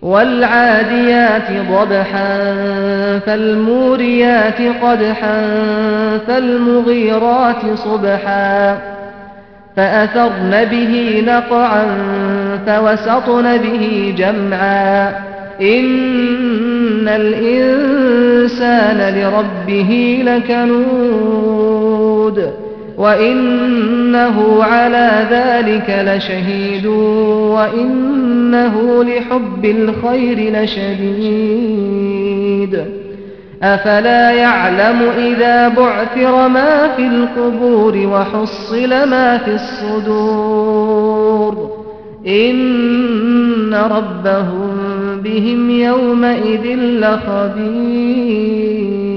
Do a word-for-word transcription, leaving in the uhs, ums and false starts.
وَالْعَادِيَاتِ ضَبْحًا فَالْمُورِيَاتِ قَدْحًا فَالْمُغِيرَاتِ صُبْحًا فَأَثَرْنَ بِهِ نَقْعًا فَوَسَطْنَ بِهِ جَمْعًا إِنَّ الْإِنسَانَ لِرَبِّهِ لَكَنُودٌ وَإِنَّهُ عَلَىٰ ذَٰلِكَ لَشَهِيدٌ وَإِنَّهُ لِحُبِّ الْخَيْرِ لَشَدِيدٌ أَفَلَا يَعْلَمُ إِذَا بُعْثِرَ مَا فِي الْقُبُورِ وَحُصِّلَ مَا فِي الصُّدُورِ إِنَّ رَبَّهُم بِهِمْ يَوْمَئِذٍ لَّخَبِيرٌ